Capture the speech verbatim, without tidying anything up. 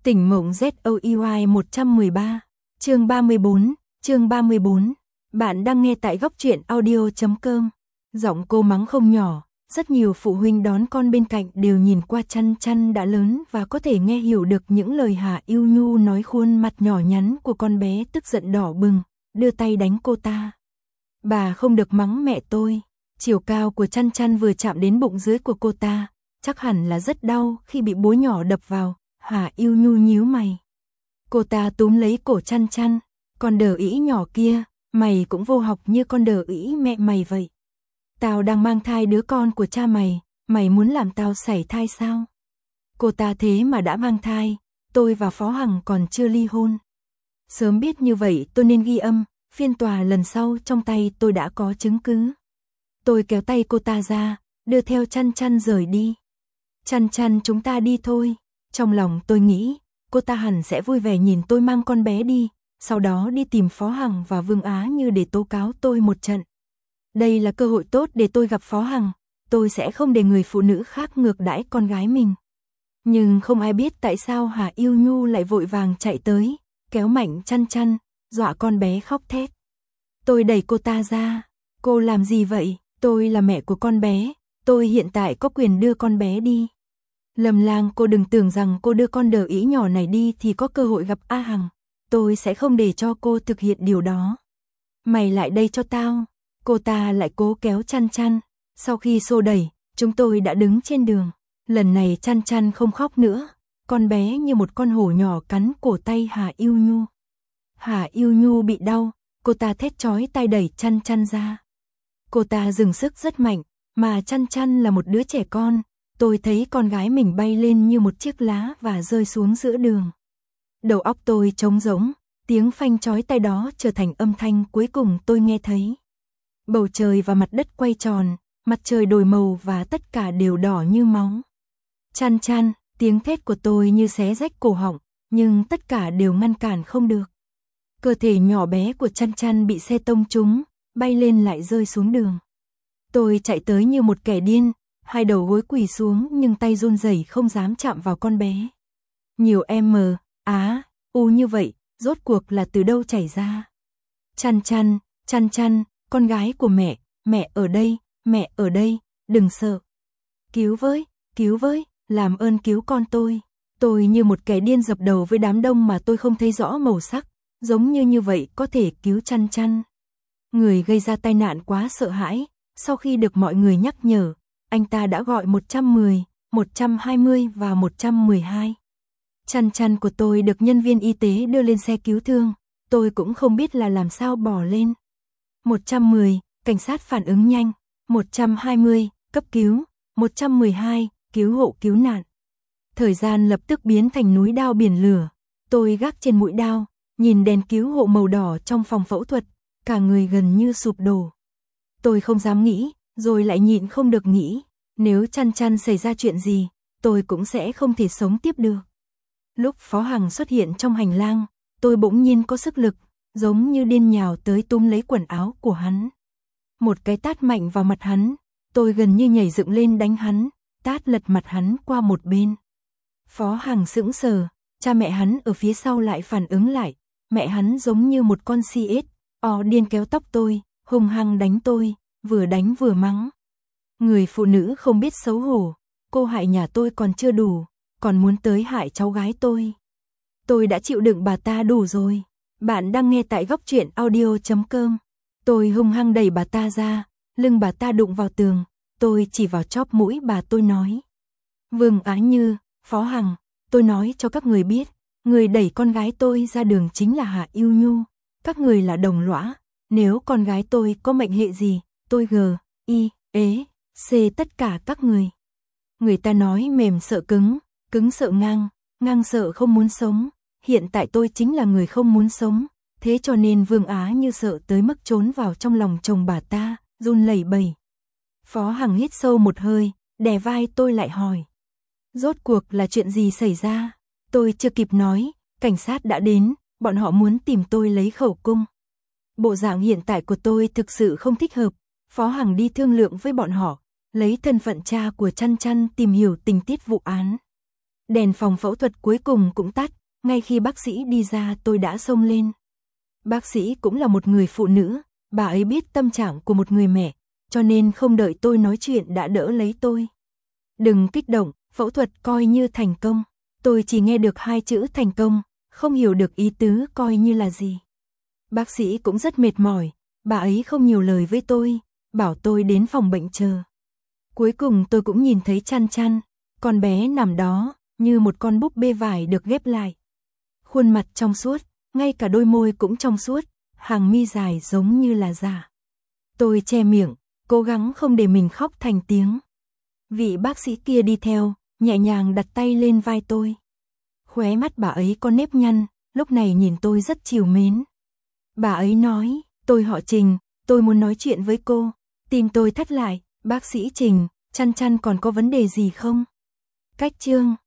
Tỉnh mộng Z O E Y một trăm mười ba, chương ba mươi bốn, chương ba mươi bốn. Bạn đang nghe tại góc truyện audio chấm com. Giọng cô mắng không nhỏ, rất nhiều phụ huynh đón con bên cạnh đều nhìn qua Chăn Chăn đã lớn và có thể nghe hiểu được những lời Hà Yêu Nhu nói. Khuôn mặt nhỏ nhắn của con bé tức giận đỏ bừng, đưa tay đánh cô ta. Bà không được mắng mẹ tôi. Chiều cao của Chăn Chăn vừa chạm đến bụng dưới của cô ta, chắc hẳn là rất đau khi bị búa nhỏ đập vào. Hà Yêu Nhu nhíu mày. Cô ta túm lấy cổ Chăn Chăn, con đờ ĩ nhỏ kia, mày cũng vô học như con đờ ĩ mẹ mày vậy. Tao đang mang thai đứa con của cha mày, mày muốn làm tao sảy thai sao? Cô ta thế mà đã mang thai, tôi và Phó Hằng còn chưa ly hôn. Sớm biết như vậy tôi nên ghi âm, phiên tòa lần sau trong tay tôi đã có chứng cứ. Tôi kéo tay cô ta ra, đưa theo Chăn Chăn rời đi. Chăn Chăn, chúng ta đi thôi. Trong lòng tôi nghĩ, cô ta hẳn sẽ vui vẻ nhìn tôi mang con bé đi, sau đó đi tìm Phó Hằng và Vương Á Như để tố cáo tôi một trận. Đây là cơ hội tốt để tôi gặp Phó Hằng, tôi sẽ không để người phụ nữ khác ngược đãi con gái mình. Nhưng không ai biết tại sao Hà Yêu Nhu lại vội vàng chạy tới, kéo mạnh Chăn Chăn, dọa con bé khóc thét. Tôi đẩy cô ta ra. Cô làm gì vậy? Tôi là mẹ của con bé, tôi hiện tại có quyền đưa con bé đi. Lâm Lang, cô đừng tưởng rằng cô đưa con đờ ĩ nhỏ này đi thì có cơ hội gặp A Hằng. Tôi sẽ không để cho cô thực hiện điều đó. Mày lại đây cho tao. Cô ta lại cố kéo Chăn Chăn. Sau khi xô đẩy, chúng tôi đã đứng trên đường. Lần này Chăn Chăn không khóc nữa. Con bé như một con hổ nhỏ cắn cổ tay Hà Yêu Nhu. Hà Yêu Nhu bị đau, cô ta thét chói tai đẩy Chăn Chăn ra. Cô ta dừng sức rất mạnh, mà Chăn Chăn là một đứa trẻ con. Tôi thấy con gái mình bay lên như một chiếc lá và rơi xuống giữa đường. Đầu óc tôi trống rỗng, tiếng phanh chói tai đó trở thành âm thanh cuối cùng tôi nghe thấy. Bầu trời và mặt đất quay tròn, mặt trời đổi màu và tất cả đều đỏ như máu. Chăn Chăn, tiếng thét của tôi như xé rách cổ họng, nhưng tất cả đều ngăn cản không được. Cơ thể nhỏ bé của Chăn Chăn bị xe tông trúng, bay lên lại rơi xuống đường. Tôi chạy tới như một kẻ điên, hai đầu gối quỳ xuống nhưng tay run rẩy không dám chạm vào con bé. Nhiều em mờ, á, u như vậy, rốt cuộc là từ đâu chảy ra? Chăn Chăn, Chăn Chăn, con gái của mẹ, mẹ ở đây, mẹ ở đây, đừng sợ. Cứu với, cứu với, làm ơn cứu con tôi. Tôi như một kẻ điên dập đầu với đám đông mà tôi không thấy rõ màu sắc, giống như như vậy có thể cứu Chăn Chăn. Người gây ra tai nạn quá sợ hãi, sau khi được mọi người nhắc nhở, anh ta đã gọi một trăm mười, một trăm hai mươi và một trăm mười hai. Chăn Chăn của tôi được nhân viên y tế đưa lên xe cứu thương, tôi cũng không biết là làm sao bỏ lên. một trăm mười, cảnh sát phản ứng nhanh, một trăm hai mươi, cấp cứu, một trăm mười hai, cứu hộ cứu nạn. Thời gian lập tức biến thành núi đao biển lửa, tôi gác trên mũi đao, nhìn đèn cứu hộ màu đỏ trong phòng phẫu thuật, cả người gần như sụp đổ. Tôi không dám nghĩ, rồi lại nhịn không được nghĩ, nếu Chăn Chăn xảy ra chuyện gì, tôi cũng sẽ không thể sống tiếp được. Lúc Phó Hằng xuất hiện trong hành lang, tôi bỗng nhiên có sức lực, giống như điên nhào tới túm lấy quần áo của hắn. Một cái tát mạnh vào mặt hắn, tôi gần như nhảy dựng lên đánh hắn, tát lật mặt hắn qua một bên. Phó Hằng sững sờ, cha mẹ hắn ở phía sau lại phản ứng lại, mẹ hắn giống như một con si ếch, o điên kéo tóc tôi, hung hăng đánh tôi, vừa đánh vừa mắng. Người phụ nữ không biết xấu hổ, cô hại nhà tôi còn chưa đủ, còn muốn tới hại cháu gái tôi. Tôi đã chịu đựng bà ta đủ rồi. Bạn đang nghe tại góc truyện audio chấm com. Tôi hung hăng đẩy bà ta ra, lưng bà ta đụng vào tường, tôi chỉ vào chóp mũi bà tôi nói. Vương Á Như, Phó Hằng, tôi nói cho các người biết, người đẩy con gái tôi ra đường chính là Hà Yêu Nhu, các người là đồng lõa, nếu con gái tôi có mệnh hệ gì, tôi g, y, ế, c tất cả các người. Người ta nói mềm sợ cứng, cứng sợ ngang, ngang sợ không muốn sống, hiện tại tôi chính là người không muốn sống, thế cho nên Vương Á Như sợ tới mức trốn vào trong lòng chồng bà ta, run lẩy bẩy. Phó Hằng hít sâu một hơi, đè vai tôi lại hỏi. Rốt cuộc là chuyện gì xảy ra? Tôi chưa kịp nói, cảnh sát đã đến, bọn họ muốn tìm tôi lấy khẩu cung. Bộ dạng hiện tại của tôi thực sự không thích hợp, Phó Hằng đi thương lượng với bọn họ, lấy thân phận cha của Chăn Chăn tìm hiểu tình tiết vụ án. Đèn phòng phẫu thuật cuối cùng cũng tắt, ngay khi bác sĩ đi ra tôi đã xông lên. Bác sĩ cũng là một người phụ nữ, bà ấy biết tâm trạng của một người mẹ, cho nên không đợi tôi nói chuyện đã đỡ lấy tôi. Đừng kích động, phẫu thuật coi như thành công. Tôi chỉ nghe được hai chữ thành công, không hiểu được ý tứ coi như là gì. Bác sĩ cũng rất mệt mỏi, bà ấy không nhiều lời với tôi, bảo tôi đến phòng bệnh chờ. Cuối cùng tôi cũng nhìn thấy Chăn Chăn, con bé nằm đó, như một con búp bê vải được ghép lại. Khuôn mặt trong suốt, ngay cả đôi môi cũng trong suốt, hàng mi dài giống như là giả. Tôi che miệng, cố gắng không để mình khóc thành tiếng. Vị bác sĩ kia đi theo, nhẹ nhàng đặt tay lên vai tôi. Khóe mắt bà ấy có nếp nhăn, lúc này nhìn tôi rất trìu mến. Bà ấy nói, tôi họ Trình, tôi muốn nói chuyện với cô. Tim tôi thắt lại, bác sĩ Trình, Chăn Chăn còn có vấn đề gì không? Cách chương